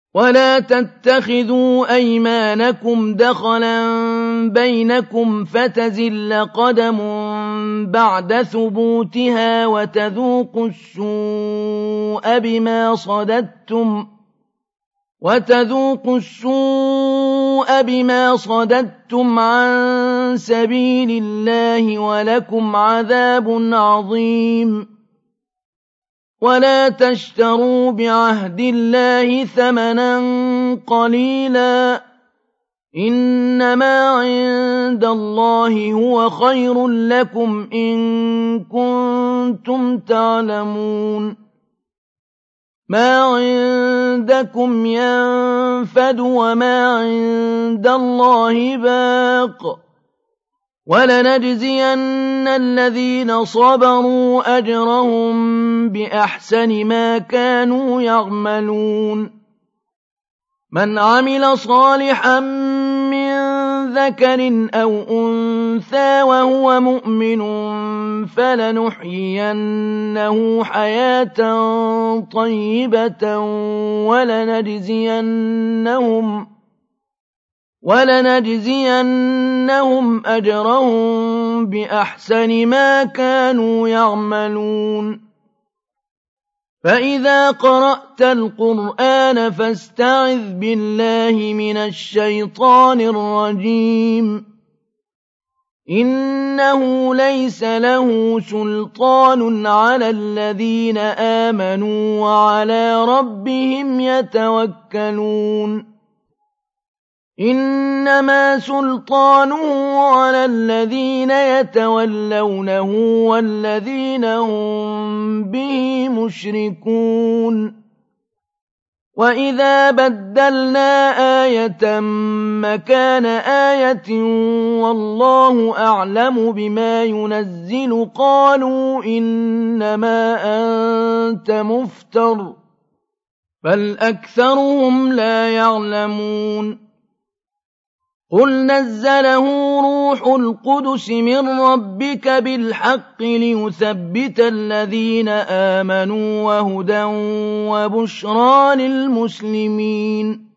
ولا تتخذوا أيمانكم دخلا بينكم فتزل قدم بعد ثبوتها وتذوقوا السوء بما صددتم عن سبيل الله ولكم عذاب عظيم ولا تشتروا بعهد الله ثمنا قليلا إنما عند الله هو خير لكم إن كنتم تعلمون ما عندكم ينفد وما عند الله باق ولنجزين الذين صبروا أجرهم بأحسن ما كانوا يعملون من عمل صالحا من ذكر أو أنثى وهو مؤمن فلنحيينه حياة طيبة ولنجزينهم أجرهم بأحسن ما كانوا يعملون فإذا قرأت القرآن فاستعذ بالله من الشيطان الرجيم إنه ليس له سلطان على الذين آمنوا وعلى ربهم يتوكلون إنما سلطانه على الذين يتولونه والذين هم به مشركون وإذا بدلنا آية مكان آية والله أعلم بما ينزل قالوا إنما أنت مفتر بل أكثرهم لا يعلمون قل نزله روح القدس من ربك بالحق ليثبت الذين آمنوا وهدى وبشرى للمسلمين